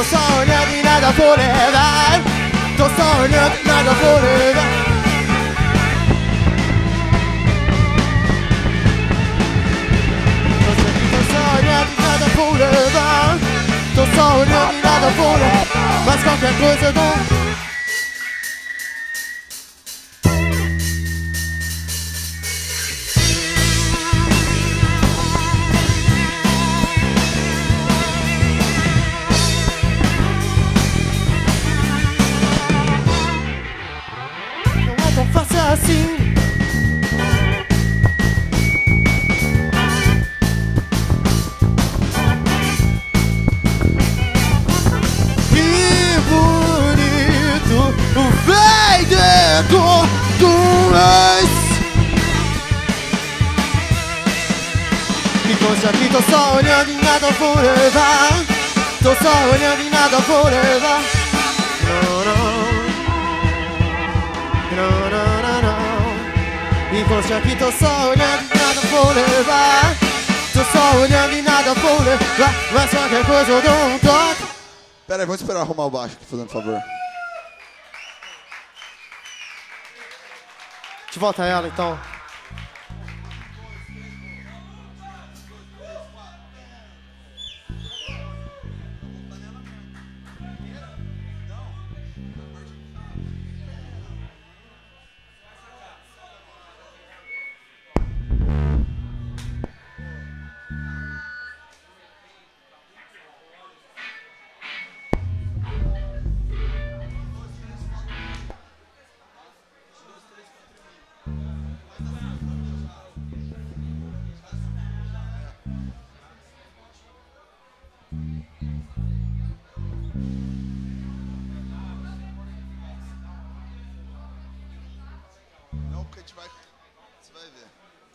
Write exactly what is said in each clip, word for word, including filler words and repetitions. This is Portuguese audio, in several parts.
Tô só olhando e nada vou levar. Tô só olhando e nada vou levar. Tô só olhando e nada vou levar. Tô só olhando e nada vou levar. Mas qualquer coisa eu dou. Assim. Que bonito vem dentro do ex. Me conte aqui, tô só olhando e nada vou levar. Tô só olhando e nada vou levar. Não, não. Não, não, não, não. Me conte aqui, tô só olhando e nada vou levar. Tô só olhando e nada vou levar. Mas qualquer coisa eu dou um toque. Pera aí, vamos esperar arrumar o baixo aqui, fazendo favor. De volta a ela, então. Não, porque a gente vai... Você vai ver.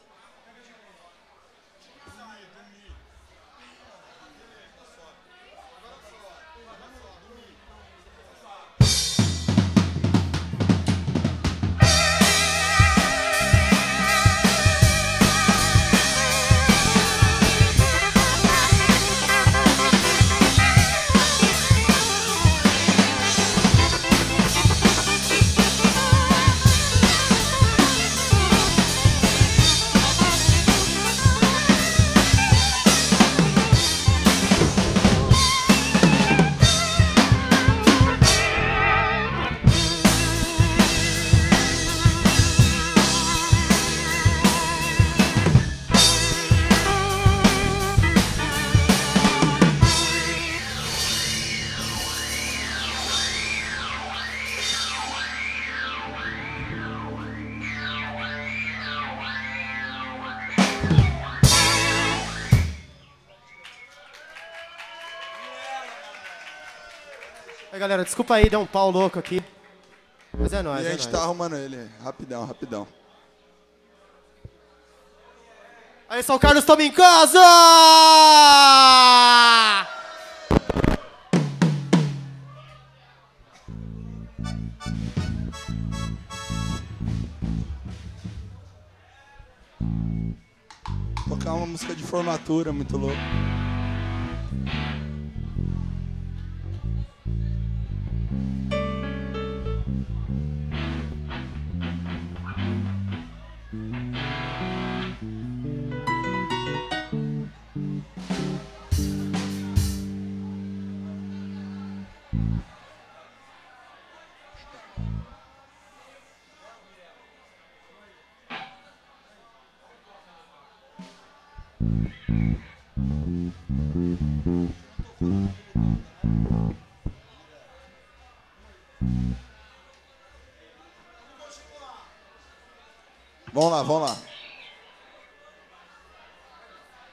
Aí, galera, desculpa aí, deu um pau louco aqui. Mas é nóis, E a é gente nóis. tá arrumando ele. Rapidão, rapidão. Aí, São Carlos, tamo em casa! Tocar uma música de formatura muito louca. Vamos lá, vamos lá.